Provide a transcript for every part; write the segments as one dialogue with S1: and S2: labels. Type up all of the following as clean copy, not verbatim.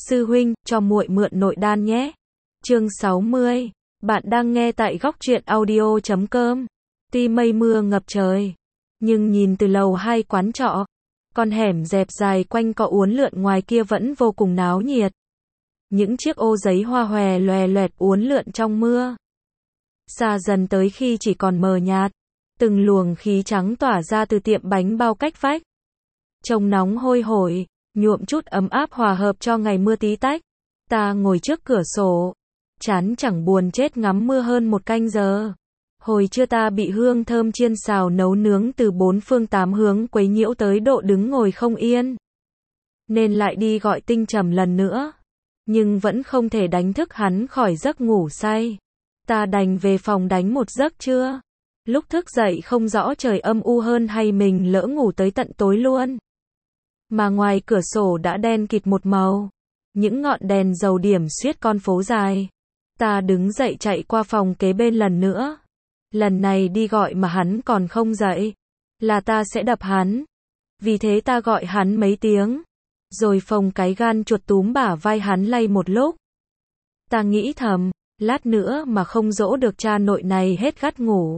S1: Sư huynh, cho muội mượn nội đan nhé. Chương 60. Bạn đang nghe tại góc truyện audio.com. Tuy mây mưa ngập trời, nhưng nhìn từ lầu 2 quán trọ, con hẻm dẹp dài quanh co uốn lượn ngoài kia vẫn vô cùng náo nhiệt. Những chiếc ô giấy hoa hòe loè loẹt uốn lượn trong mưa. Xa dần tới khi chỉ còn mờ nhạt, từng luồng khí trắng tỏa ra từ tiệm bánh bao cách vách. Trông nóng hôi hổi, nhuộm chút ấm áp hòa hợp cho ngày mưa tí tách. Ta ngồi trước cửa sổ, chán chẳng buồn chết ngắm mưa hơn một canh giờ. Hồi trưa ta bị hương thơm chiên xào nấu nướng từ bốn phương tám hướng quấy nhiễu tới độ đứng ngồi không yên. Nên lại đi gọi Tinh Trầm lần nữa. Nhưng vẫn không thể đánh thức hắn khỏi giấc ngủ say. Ta đành về phòng đánh một giấc trưa. Lúc thức dậy không rõ trời âm u hơn hay mình lỡ ngủ tới tận tối luôn. Mà ngoài cửa sổ đã đen kịt một màu. Những ngọn đèn dầu điểm xuyết con phố dài. Ta đứng dậy chạy qua phòng kế bên lần nữa. Lần này đi gọi mà hắn còn không dậy, là ta sẽ đập hắn. Vì thế ta gọi hắn mấy tiếng, rồi phồng cái gan chuột túm bả vai hắn lay một lúc. Ta nghĩ thầm, lát nữa mà không dỗ được cha nội này hết gắt ngủ.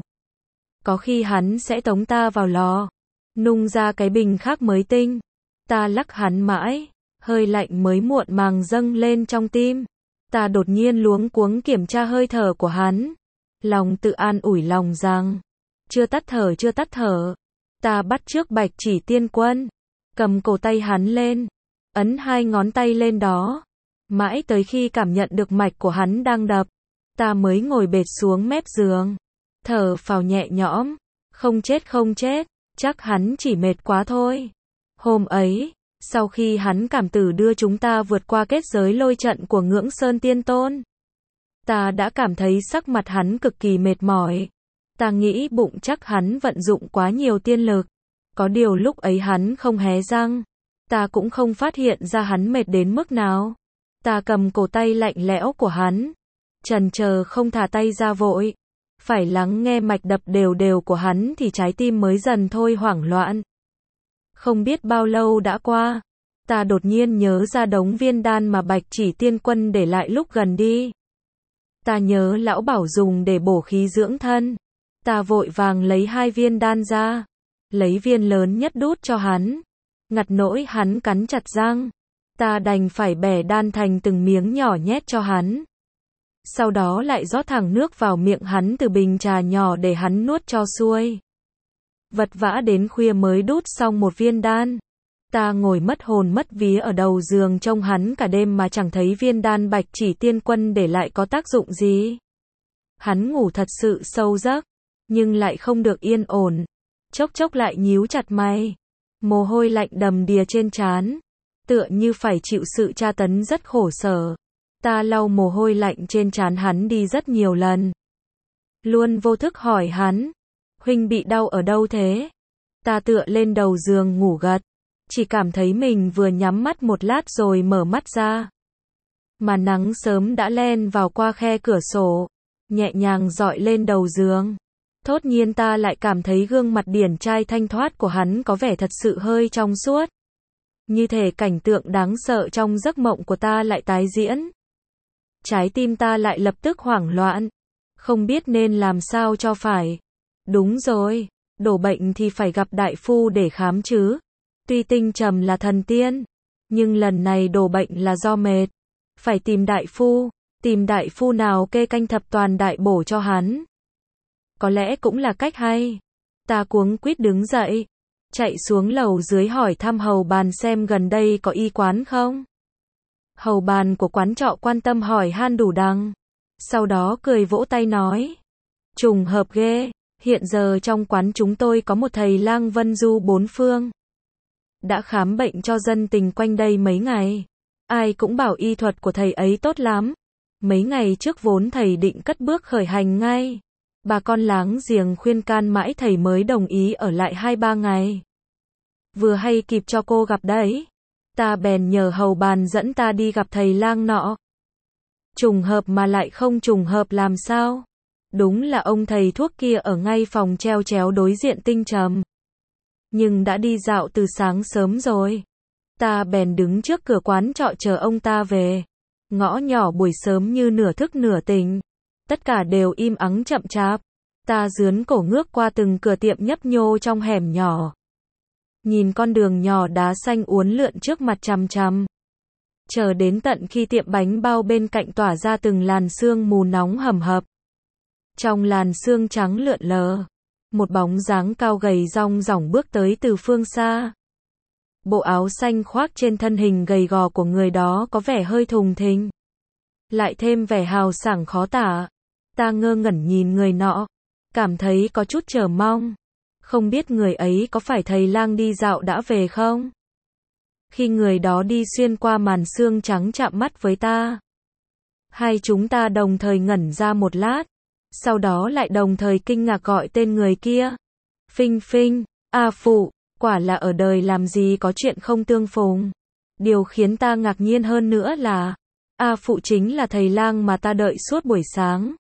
S1: Có khi hắn sẽ tống ta vào lò, nung ra cái bình khác mới tinh. Ta lắc hắn mãi, hơi lạnh mới muộn màng dâng lên trong tim. Ta đột nhiên luống cuống kiểm tra hơi thở của hắn. Lòng tự an ủi lòng rằng, chưa tắt thở chưa tắt thở. Ta bắt chước Bạch Chỉ Tiên Quân, cầm cổ tay hắn lên, ấn hai ngón tay lên đó. Mãi tới khi cảm nhận được mạch của hắn đang đập, ta mới ngồi bệt xuống mép giường, thở phào nhẹ nhõm. Không chết không chết, chắc hắn chỉ mệt quá thôi. Hôm ấy, sau khi hắn cảm tử đưa chúng ta vượt qua kết giới lôi trận của Ngưỡng Sơn Tiên Tôn, ta đã cảm thấy sắc mặt hắn cực kỳ mệt mỏi. Ta nghĩ bụng chắc hắn vận dụng quá nhiều tiên lực. Có điều lúc ấy hắn không hé răng. Ta cũng không phát hiện ra hắn mệt đến mức nào. Ta cầm cổ tay lạnh lẽo của hắn, chần chờ không thả tay ra vội. Phải lắng nghe mạch đập đều đều của hắn thì trái tim mới dần thôi hoảng loạn. Không biết bao lâu đã qua, ta đột nhiên nhớ ra đống viên đan mà Bạch Chỉ Tiên Quân để lại lúc gần đi. Ta nhớ lão bảo dùng để bổ khí dưỡng thân. Ta vội vàng lấy 2 viên đan ra, lấy viên lớn nhất đút cho hắn. Ngặt nỗi hắn cắn chặt răng, ta đành phải bẻ đan thành từng miếng nhỏ nhét cho hắn. Sau đó lại rót thẳng nước vào miệng hắn từ bình trà nhỏ để hắn nuốt cho xuôi. Vật vã đến khuya mới đút xong một viên đan. Ta ngồi mất hồn mất vía ở đầu giường trông hắn cả đêm mà chẳng thấy viên đan Bạch Chỉ Tiên Quân để lại có tác dụng gì. Hắn ngủ thật sự sâu giấc, nhưng lại không được yên ổn. Chốc chốc lại nhíu chặt mày. Mồ hôi lạnh đầm đìa trên trán, tựa như phải chịu sự tra tấn rất khổ sở. Ta lau mồ hôi lạnh trên trán hắn đi rất nhiều lần. Luôn vô thức hỏi hắn, huynh bị đau ở đâu thế? Ta tựa lên đầu giường ngủ gật. Chỉ cảm thấy mình vừa nhắm mắt một lát rồi mở mắt ra. Mà nắng sớm đã len vào qua khe cửa sổ, nhẹ nhàng dọi lên đầu giường. Thốt nhiên ta lại cảm thấy gương mặt điển trai thanh thoát của hắn có vẻ thật sự hơi trong suốt. Như thể cảnh tượng đáng sợ trong giấc mộng của ta lại tái diễn. Trái tim ta lại lập tức hoảng loạn, không biết nên làm sao cho phải. Đúng rồi, đổ bệnh thì phải gặp đại phu để khám chứ. Tuy Tinh Trầm là thần tiên, nhưng lần này đổ bệnh là do mệt. Phải tìm đại phu nào kê canh thập toàn đại bổ cho hắn. Có lẽ cũng là cách hay. Ta cuống quýt đứng dậy, chạy xuống lầu dưới hỏi thăm hầu bàn xem gần đây có y quán không. Hầu bàn của quán trọ quan tâm hỏi han đủ đằng. Sau đó cười vỗ tay nói, trùng hợp ghê, hiện giờ trong quán chúng tôi có một thầy lang vân du bốn phương. Đã khám bệnh cho dân tình quanh đây mấy ngày. Ai cũng bảo y thuật của thầy ấy tốt lắm. Mấy ngày trước vốn thầy định cất bước khởi hành ngay. Bà con láng giềng khuyên can mãi thầy mới đồng ý ở lại 2-3 ngày. Vừa hay kịp cho cô gặp đấy. Ta bèn nhờ hầu bàn dẫn ta đi gặp thầy lang nọ. Trùng hợp mà lại không trùng hợp làm sao? Đúng là ông thầy thuốc kia ở ngay phòng treo chéo đối diện Tinh Trầm. Nhưng đã đi dạo từ sáng sớm rồi. Ta bèn đứng trước cửa quán trọ chờ ông ta về. Ngõ nhỏ buổi sớm như nửa thức nửa tỉnh. Tất cả đều im ắng chậm chạp. Ta dướn cổ ngước qua từng cửa tiệm nhấp nhô trong hẻm nhỏ. Nhìn con đường nhỏ đá xanh uốn lượn trước mặt chằm chằm. Chờ đến tận khi tiệm bánh bao bên cạnh tỏa ra từng làn sương mù nóng hầm hập. Trong làn sương trắng lượn lờ, một bóng dáng cao gầy rong rỏng bước tới từ phương xa. Bộ áo xanh khoác trên thân hình gầy gò của người đó có vẻ hơi thùng thình, lại thêm vẻ hào sảng khó tả. Ta ngơ ngẩn nhìn người nọ, cảm thấy có chút chờ mong. Không biết người ấy có phải thầy lang đi dạo đã về không? Khi người đó đi xuyên qua màn sương trắng chạm mắt với ta, hai chúng ta đồng thời ngẩn ra một lát, sau đó lại đồng thời kinh ngạc gọi tên người kia. Phinh Phinh, A Phụ, quả là ở đời làm gì có chuyện không tương phùng. Điều khiến ta ngạc nhiên hơn nữa là, A Phụ chính là thầy lang mà ta đợi suốt buổi sáng.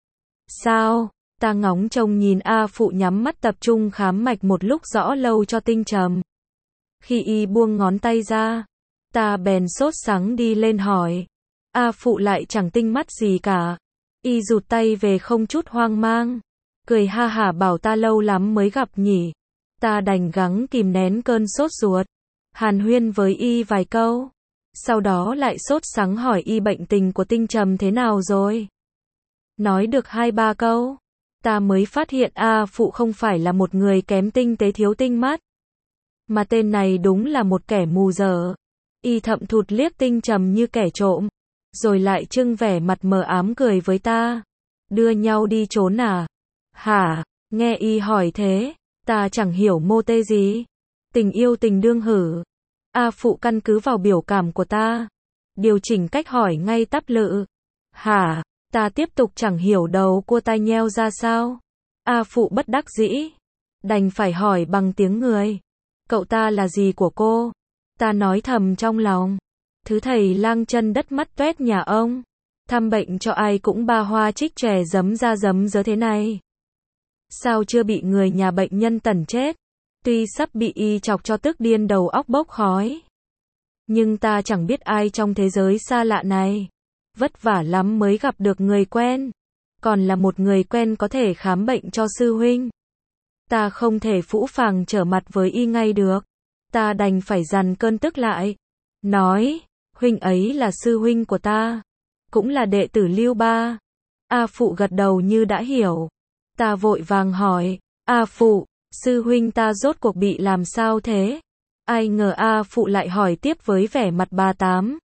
S1: Sao? Ta ngóng trông nhìn A Phụ nhắm mắt tập trung khám mạch một lúc rõ lâu cho tinh trầm. Khi y buông ngón tay ra, ta bèn sốt sắng đi lên hỏi. A Phụ lại chẳng tinh mắt gì cả. Y rụt tay về không chút hoang mang, cười ha hả bảo ta lâu lắm mới gặp nhỉ. Ta đành gắng kìm nén cơn sốt ruột, hàn huyên với y vài câu. Sau đó lại sốt sắng hỏi y bệnh tình của tinh trầm thế nào rồi. Nói được 2-3 câu, ta mới phát hiện A Phụ không phải là một người kém tinh tế thiếu tinh mắt, mà tên này đúng là một kẻ mù dở. Y thậm thụt liếc tinh trầm như kẻ trộm, rồi lại trưng vẻ mặt mờ ám cười với ta. Đưa nhau đi trốn à? Hả? Nghe y hỏi thế, ta chẳng hiểu mô tê gì. Tình yêu tình đương hử? A Phụ căn cứ vào biểu cảm của ta, điều chỉnh cách hỏi ngay tắp lự. Hả? Ta tiếp tục chẳng hiểu đầu cua tai nheo ra sao. A Phụ bất đắc dĩ, đành phải hỏi bằng tiếng người. Cậu ta là gì của cô? Ta nói thầm trong lòng. Thứ thầy lang chân đất mắt toét nhà ông. Thăm bệnh cho ai cũng ba hoa trích chòe giấm ra giấm dớ thế này. Sao chưa bị người nhà bệnh nhân tẩn chết? Tuy sắp bị y chọc cho tức điên đầu óc bốc khói, nhưng ta chẳng biết ai trong thế giới xa lạ này. Vất vả lắm mới gặp được người quen, còn là một người quen có thể khám bệnh cho sư huynh. Ta không thể phũ phàng trở mặt với y ngay được. Ta đành phải dằn cơn tức lại, nói, huynh ấy là sư huynh của ta, cũng là đệ tử Lưu Ba. A Phụ gật đầu như đã hiểu. Ta vội vàng hỏi, A Phụ, sư huynh ta rốt cuộc bị làm sao thế? Ai ngờ A Phụ lại hỏi tiếp với vẻ mặt bà tám.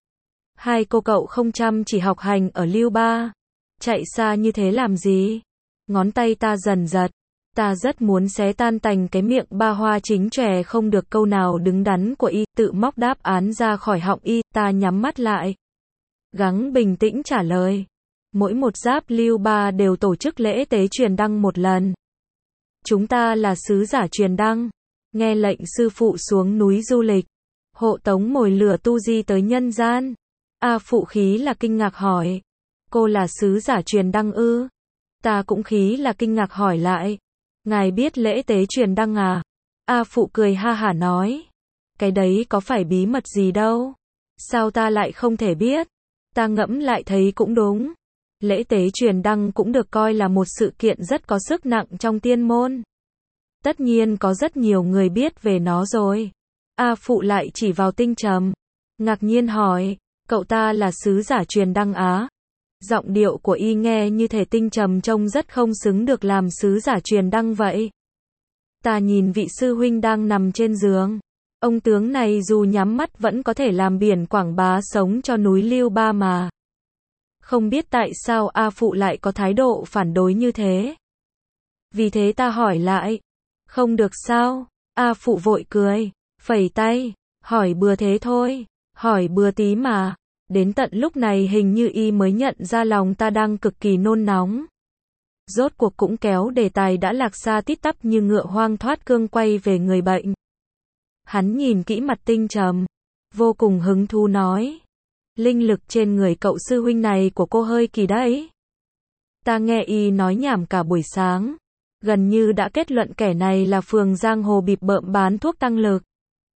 S1: Hai cô cậu không chăm chỉ học hành ở Lưu Ba, chạy xa như thế làm gì? Ngón tay ta dần giật. Ta rất muốn xé tan tành cái miệng ba hoa chính chòe không được câu nào đứng đắn của y, tự móc đáp án ra khỏi họng y. Ta nhắm mắt lại, gắng bình tĩnh trả lời. Mỗi một giáp Lưu Ba đều tổ chức lễ tế truyền đăng một lần. Chúng ta là sứ giả truyền đăng, nghe lệnh sư phụ xuống núi du lịch, hộ tống mồi lửa tu di tới nhân gian. A Phụ khí là kinh ngạc hỏi, cô là sứ giả truyền đăng ư? Ta cũng khí là kinh ngạc hỏi lại, ngài biết lễ tế truyền đăng à? A Phụ cười ha hả nói, cái đấy có phải bí mật gì đâu. Sao ta lại không thể biết? Ta ngẫm lại thấy cũng đúng. Lễ tế truyền đăng cũng được coi là một sự kiện rất có sức nặng trong tiên môn. Tất nhiên có rất nhiều người biết về nó rồi. A Phụ lại chỉ vào tinh trầm, ngạc nhiên hỏi, cậu ta là sứ giả truyền đăng á? Giọng điệu của y nghe như thể tinh trầm trông rất không xứng được làm sứ giả truyền đăng vậy. Ta nhìn vị sư huynh đang nằm trên giường. Ông tướng này dù nhắm mắt vẫn có thể làm biển quảng bá sống cho núi Lưu Ba mà. Không biết tại sao A Phụ lại có thái độ phản đối như thế. Vì thế ta hỏi lại, không được sao? A Phụ vội cười, phẩy tay, hỏi bừa thế thôi, hỏi bừa tí mà. Đến tận lúc này hình như y mới nhận ra lòng ta đang cực kỳ nôn nóng. Rốt cuộc cũng kéo đề tài đã lạc xa tít tắp như ngựa hoang thoát cương quay về người bệnh. Hắn nhìn kỹ mặt tinh trầm, vô cùng hứng thú nói, linh lực trên người cậu sư huynh này của cô hơi kỳ đấy. Ta nghe y nói nhảm cả buổi sáng, gần như đã kết luận kẻ này là phường giang hồ bịp bợm bán thuốc tăng lực.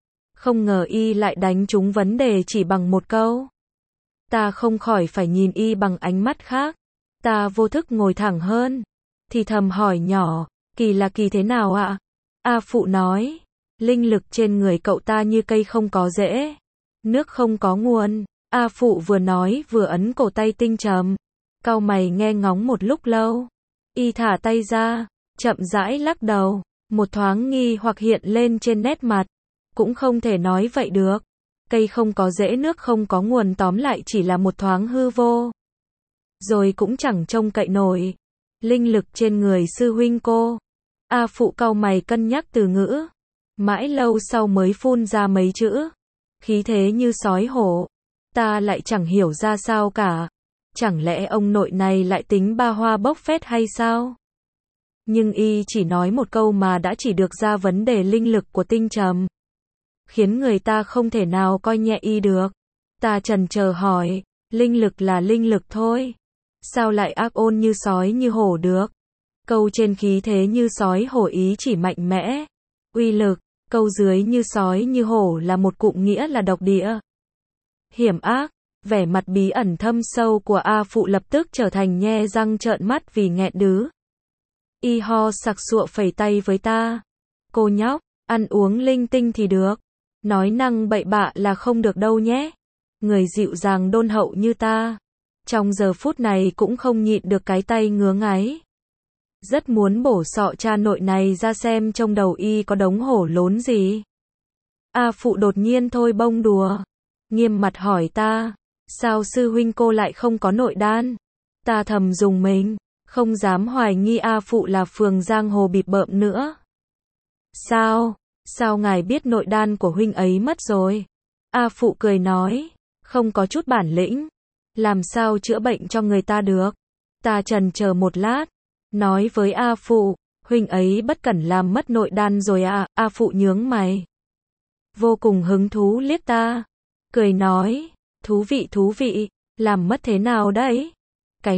S1: Không ngờ y lại đánh trúng vấn đề chỉ bằng một câu. Ta không khỏi phải nhìn y bằng ánh mắt khác. Ta vô thức ngồi thẳng hơn. Thì thầm hỏi nhỏ, kỳ là kỳ thế nào ạ? A Phụ nói, linh lực trên người cậu ta như cây không có rễ, nước không có nguồn. A Phụ vừa nói vừa ấn cổ tay Tinh Trầm. Cau mày nghe ngóng một lúc lâu. Y thả tay ra, chậm rãi lắc đầu, một thoáng nghi hoặc hiện lên trên nét mặt. Cũng không thể nói vậy được. Cây không có rễ nước không có nguồn tóm lại chỉ là một thoáng hư vô. Rồi cũng chẳng trông cậy nổi. Linh lực trên người sư huynh cô. A Phụ cau mày cân nhắc từ ngữ. Mãi lâu sau mới phun ra mấy chữ. Khí thế như sói hổ. Ta lại chẳng hiểu ra sao cả. Chẳng lẽ ông nội này lại tính ba hoa bốc phét hay sao? Nhưng y chỉ nói một câu mà đã chỉ được ra vấn đề linh lực của Tinh Trầm. Khiến người ta không thể nào coi nhẹ y được. Ta chần chờ hỏi, linh lực là linh lực thôi. Sao lại ác ôn như sói như hổ được? Câu trên khí thế như sói hổ ý chỉ mạnh mẽ, uy lực. Câu dưới như sói như hổ là một cụm nghĩa là độc địa, hiểm ác. Vẻ mặt bí ẩn thâm sâu của A Phụ lập tức trở thành nhe răng trợn mắt vì nghẹn đứ. Y ho sặc sụa phẩy tay với ta. Cô nhóc, ăn uống linh tinh thì được. Nói năng bậy bạ là không được đâu nhé. Người dịu dàng đôn hậu như ta, trong giờ phút này cũng không nhịn được cái tay ngứa ngáy. Rất muốn bổ sọ cha nội này ra xem trong đầu y có đống hổ lốn gì. A Phụ đột nhiên thôi bông đùa. Nghiêm mặt hỏi ta, sao sư huynh cô lại không có nội đan? Ta thầm dùng mình, không dám hoài nghi A Phụ là phường giang hồ bịp bợm nữa. Sao ngài biết nội đan của huynh ấy mất rồi? A Phụ cười nói, không có chút bản lĩnh, làm sao chữa bệnh cho người ta được? Ta chần chờ một lát, nói với A Phụ, huynh ấy bất cẩn làm mất nội đan rồi à? A Phụ nhướng mày, vô cùng hứng thú liếc ta, cười nói, thú vị, làm mất thế nào đấy? Cái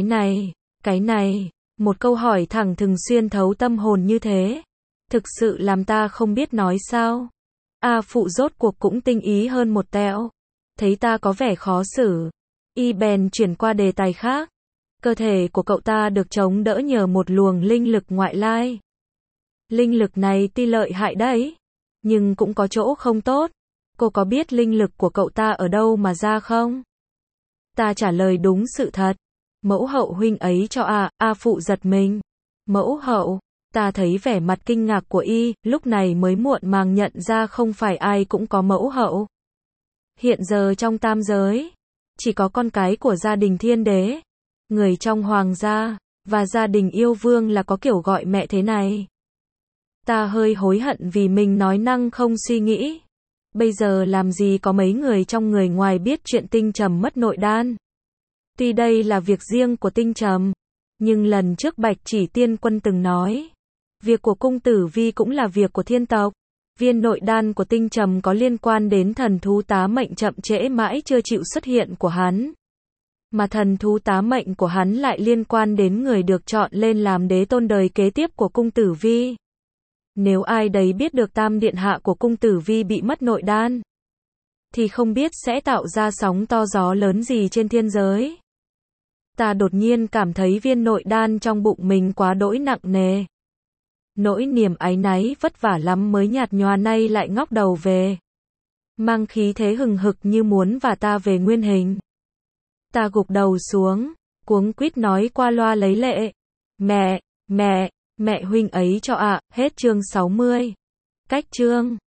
S1: này, một câu hỏi thẳng thường xuyên thấu tâm hồn như thế, thực sự làm ta không biết nói sao. A Phụ rốt cuộc cũng tinh ý hơn một tẹo, thấy ta có vẻ khó xử, y bèn chuyển qua đề tài khác. Cơ thể của cậu ta được chống đỡ nhờ một luồng linh lực ngoại lai. Linh lực này tuy lợi hại đấy, nhưng cũng có chỗ không tốt. Cô có biết linh lực của cậu ta ở đâu mà ra không? Ta trả lời đúng sự thật. Mẫu hậu huynh ấy cho A Phụ giật mình. Mẫu hậu? Ta thấy vẻ mặt kinh ngạc của y, lúc này mới muộn màng nhận ra không phải ai cũng có mẫu hậu. Hiện giờ trong tam giới, chỉ có con cái của gia đình thiên đế, người trong hoàng gia, và gia đình yêu vương là có kiểu gọi mẹ thế này. Ta hơi hối hận vì mình nói năng không suy nghĩ. Bây giờ làm gì có mấy người trong người ngoài biết chuyện Tinh Trầm mất nội đan. Tuy đây là việc riêng của Tinh Trầm, nhưng lần trước Bạch Chỉ Tiên Quân từng nói, việc của cung tử Vi cũng là việc của thiên tộc. Viên nội đan của Tinh Trầm có liên quan đến thần thú tá mệnh chậm trễ mãi chưa chịu xuất hiện của hắn. Mà thần thú tá mệnh của hắn lại liên quan đến người được chọn lên làm đế tôn đời kế tiếp của cung tử Vi. Nếu ai đấy biết được tam điện hạ của cung tử Vi bị mất nội đan, thì không biết sẽ tạo ra sóng to gió lớn gì trên thiên giới. Ta đột nhiên cảm thấy viên nội đan trong bụng mình quá đỗi nặng nề. Nỗi niềm áy náy vất vả lắm mới nhạt nhòa nay lại ngóc đầu về. Mang khí thế hừng hực như muốn vả ta về nguyên hình. Ta gục đầu xuống, cuống quýt nói qua loa lấy lệ. Mẹ huynh ấy cho ạ. Hết chương 60. Cách chương.